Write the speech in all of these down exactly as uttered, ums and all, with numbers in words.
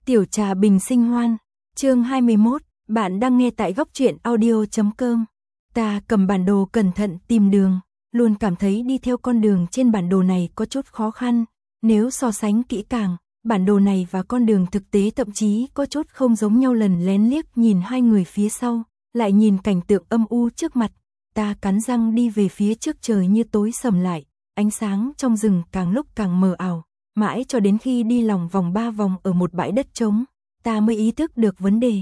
Tiểu trà bình sinh hoan, chương hai mươi mốt, bạn đang nghe tại góc truyện audio chấm com. Ta cầm bản đồ cẩn thận tìm đường, luôn cảm thấy đi theo con đường trên bản đồ này có chút khó khăn, nếu so sánh kỹ càng, bản đồ này và con đường thực tế thậm chí có chút không giống nhau. Lần lén liếc nhìn hai người phía sau, lại nhìn cảnh tượng âm u trước mặt, ta cắn răng đi về phía trước. Trời như tối sầm lại, ánh sáng trong rừng càng lúc càng mờ ảo. Mãi cho đến khi đi lòng vòng ba vòng ở một bãi đất trống, ta mới ý thức được vấn đề.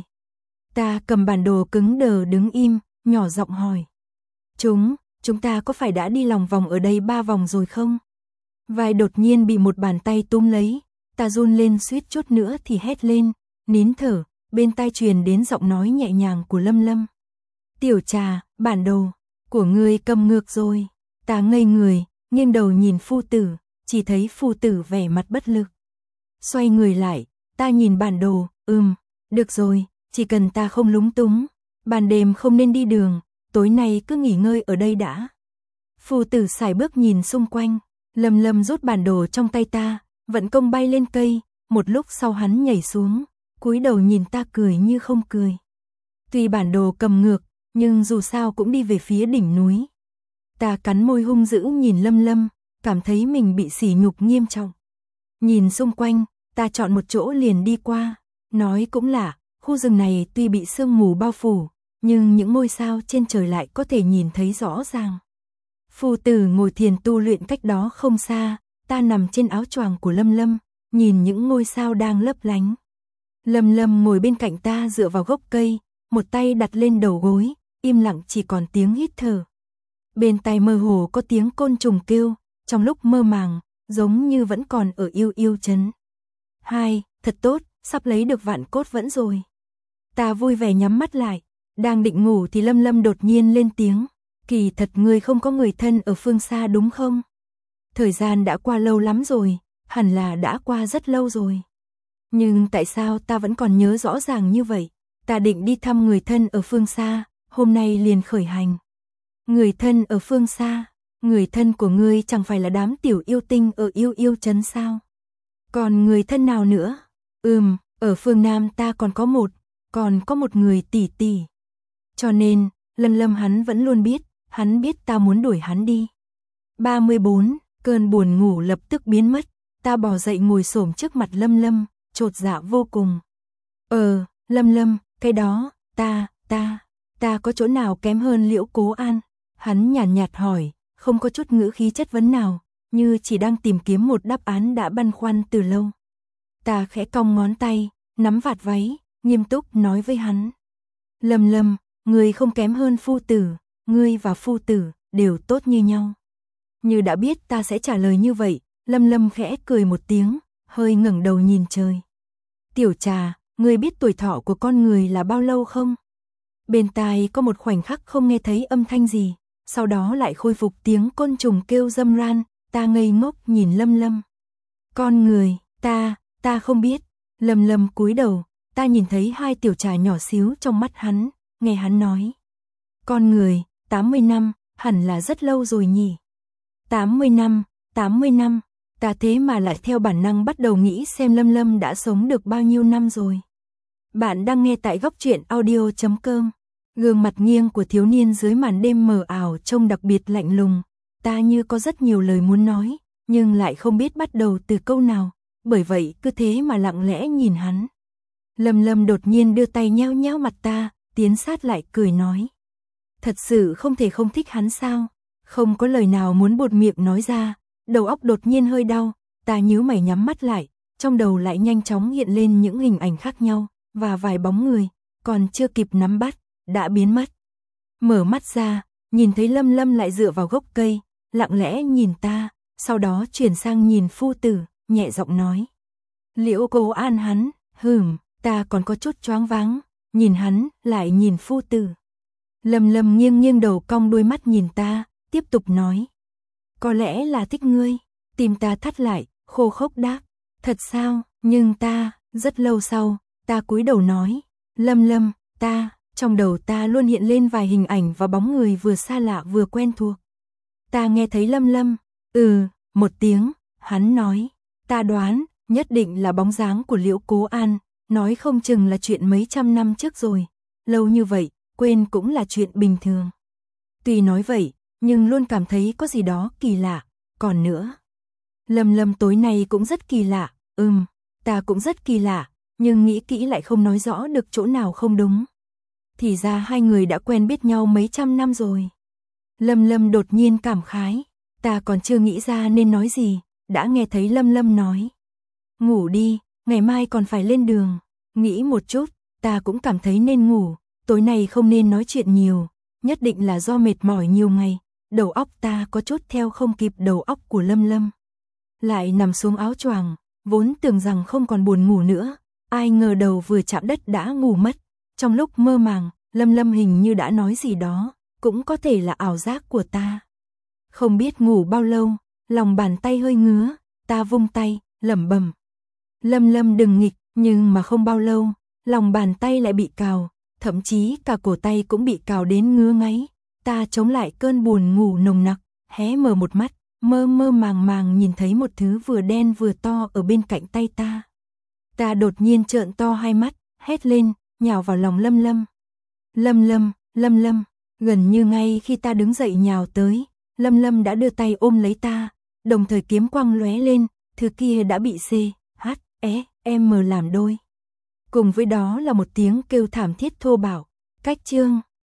Ta cầm bản đồ cứng đờ đứng im, nhỏ giọng hỏi. Chúng, chúng ta có phải đã đi lòng vòng ở đây ba vòng rồi không? Vai đột nhiên bị một bàn tay túm lấy, ta run lên suýt chút nữa thì hét lên, nín thở, bên tai truyền đến giọng nói nhẹ nhàng của Lâm Lâm. Tiểu trà, bản đồ của ngươi cầm ngược rồi. Ta ngây người, nghiêng đầu nhìn phu tử. Chỉ thấy phu tử vẻ mặt bất lực. Xoay người lại, ta nhìn bản đồ, ừm, được rồi, chỉ cần ta không lúng túng, ban đêm không nên đi đường, tối nay cứ nghỉ ngơi ở đây đã. Phu tử sải bước nhìn xung quanh, Lâm Lâm rút bản đồ trong tay ta, vận công bay lên cây, một lúc sau hắn nhảy xuống, cúi đầu nhìn ta cười như không cười. Tuy bản đồ cầm ngược, nhưng dù sao cũng đi về phía đỉnh núi. Ta cắn môi hung dữ nhìn Lâm Lâm, cảm thấy mình bị sỉ nhục nghiêm trọng. Nhìn xung quanh, ta chọn một chỗ liền đi qua, nói cũng lạ, khu rừng này tuy bị sương mù bao phủ, nhưng những ngôi sao trên trời lại có thể nhìn thấy rõ ràng. Phu tử ngồi thiền tu luyện cách đó không xa, ta nằm trên áo choàng của Lâm Lâm, nhìn những ngôi sao đang lấp lánh. Lâm Lâm ngồi bên cạnh ta dựa vào gốc cây, một tay đặt lên đầu gối, im lặng chỉ còn tiếng hít thở. Bên tai mơ hồ có tiếng côn trùng kêu. Trong lúc mơ màng, giống như vẫn còn ở yêu yêu trấn. Hai, thật tốt, sắp lấy được vạn cốt vẫn rồi. Ta vui vẻ nhắm mắt lại, đang định ngủ thì Lâm Lâm đột nhiên lên tiếng. Kỳ thật ngươi không có người thân ở phương xa đúng không? Thời gian đã qua lâu lắm rồi, hẳn là đã qua rất lâu rồi. Nhưng tại sao ta vẫn còn nhớ rõ ràng như vậy? Ta định đi thăm người thân ở phương xa, hôm nay liền khởi hành. Người thân ở phương xa? Người thân của ngươi chẳng phải là đám tiểu yêu tinh ở yêu yêu trấn sao? Còn người thân nào nữa? Ừm, ở phương Nam ta còn có một, còn có một người tỷ tỷ. Cho nên, Lâm Lâm hắn vẫn luôn biết, hắn biết ta muốn đuổi hắn đi. ba mươi bốn, cơn buồn ngủ lập tức biến mất, ta bò dậy ngồi xổm trước mặt Lâm Lâm, chột dạ vô cùng. Ờ, Lâm Lâm, cái đó, ta, ta, ta có chỗ nào kém hơn Liễu Cố An? Hắn nhàn nhạt, nhạt hỏi. Không có chút ngữ khí chất vấn nào, như chỉ đang tìm kiếm một đáp án đã băn khoăn từ lâu. Ta khẽ cong ngón tay, nắm vạt váy, nghiêm túc nói với hắn. Lâm Lâm, ngươi không kém hơn phu tử, ngươi và phu tử đều tốt như nhau. Như đã biết ta sẽ trả lời như vậy, Lâm Lâm khẽ cười một tiếng, hơi ngẩng đầu nhìn trời. Tiểu trà, ngươi biết tuổi thọ của con người là bao lâu không? Bên tai có một khoảnh khắc không nghe thấy âm thanh gì. Sau đó lại khôi phục tiếng côn trùng kêu râm ran, ta ngây ngốc nhìn Lâm Lâm. Con người, ta, ta không biết. Lâm Lâm cúi đầu, ta nhìn thấy hai tiểu trà nhỏ xíu trong mắt hắn, nghe hắn nói. Con người, tám mươi năm, hẳn là rất lâu rồi nhỉ. tám mươi năm, tám mươi năm, ta thế mà lại theo bản năng bắt đầu nghĩ xem Lâm Lâm đã sống được bao nhiêu năm rồi. Bạn đang nghe tại góc truyện audio chấm com. Gương mặt nghiêng của thiếu niên dưới màn đêm mờ ảo trông đặc biệt lạnh lùng, ta như có rất nhiều lời muốn nói, nhưng lại không biết bắt đầu từ câu nào, bởi vậy cứ thế mà lặng lẽ nhìn hắn. Lâm Lâm đột nhiên đưa tay nheo nheo mặt ta, tiến sát lại cười nói. Thật sự không thể không thích hắn sao? Không có lời nào muốn buột miệng nói ra, đầu óc đột nhiên hơi đau, ta nhíu mày nhắm mắt lại, trong đầu lại nhanh chóng hiện lên những hình ảnh khác nhau, và vài bóng người, còn chưa kịp nắm bắt. Đã biến mất. Mở mắt ra, nhìn thấy Lâm Lâm lại dựa vào gốc cây, lặng lẽ nhìn ta, sau đó chuyển sang nhìn phu tử, nhẹ giọng nói. Liễu Cố An hắn, hừm, ta còn có chút choáng váng, nhìn hắn, lại nhìn phu tử. Lâm Lâm nghiêng nghiêng đầu cong đôi mắt nhìn ta, tiếp tục nói. Có lẽ là thích ngươi, tim ta thắt lại, khô khốc đáp. Thật sao, nhưng ta, rất lâu sau, ta cúi đầu nói. Lâm Lâm, ta... Trong đầu ta luôn hiện lên vài hình ảnh và bóng người vừa xa lạ vừa quen thuộc. Ta nghe thấy Lâm Lâm, ừ, một tiếng, hắn nói. Ta đoán, nhất định là bóng dáng của Liễu Cố An, nói không chừng là chuyện mấy trăm năm trước rồi, lâu như vậy, quên cũng là chuyện bình thường. Tuy nói vậy, nhưng luôn cảm thấy có gì đó kỳ lạ, còn nữa. Lâm Lâm tối nay cũng rất kỳ lạ, ừm, ta cũng rất kỳ lạ, nhưng nghĩ kỹ lại không nói rõ được chỗ nào không đúng. Thì ra hai người đã quen biết nhau mấy trăm năm rồi. Lâm Lâm đột nhiên cảm khái, ta còn chưa nghĩ ra nên nói gì, đã nghe thấy Lâm Lâm nói. Ngủ đi, ngày mai còn phải lên đường, nghĩ một chút, ta cũng cảm thấy nên ngủ, tối nay không nên nói chuyện nhiều, nhất định là do mệt mỏi nhiều ngày, đầu óc ta có chút theo không kịp đầu óc của Lâm Lâm. Lại nằm xuống áo choàng, vốn tưởng rằng không còn buồn ngủ nữa, ai ngờ đầu vừa chạm đất đã ngủ mất. Trong lúc mơ màng, Lâm Lâm hình như đã nói gì đó, cũng có thể là ảo giác của ta. Không biết ngủ bao lâu, lòng bàn tay hơi ngứa, ta vung tay, lẩm bẩm. Lâm Lâm đừng nghịch, nhưng mà không bao lâu, lòng bàn tay lại bị cào, thậm chí cả cổ tay cũng bị cào đến ngứa ngáy. Ta chống lại cơn buồn ngủ nồng nặc, hé mở một mắt, mơ mơ màng màng nhìn thấy một thứ vừa đen vừa to ở bên cạnh tay ta. Ta đột nhiên trợn to hai mắt, hét lên, nhào vào lòng Lâm Lâm. Lâm Lâm, Lâm Lâm, gần như ngay khi ta đứng dậy nhào tới, Lâm Lâm đã đưa tay ôm lấy ta, đồng thời kiếm quang lóe lên, thứ kia đã bị C, H, E, M làm đôi. Cùng với đó là một tiếng kêu thảm thiết thô bạo, cách chương.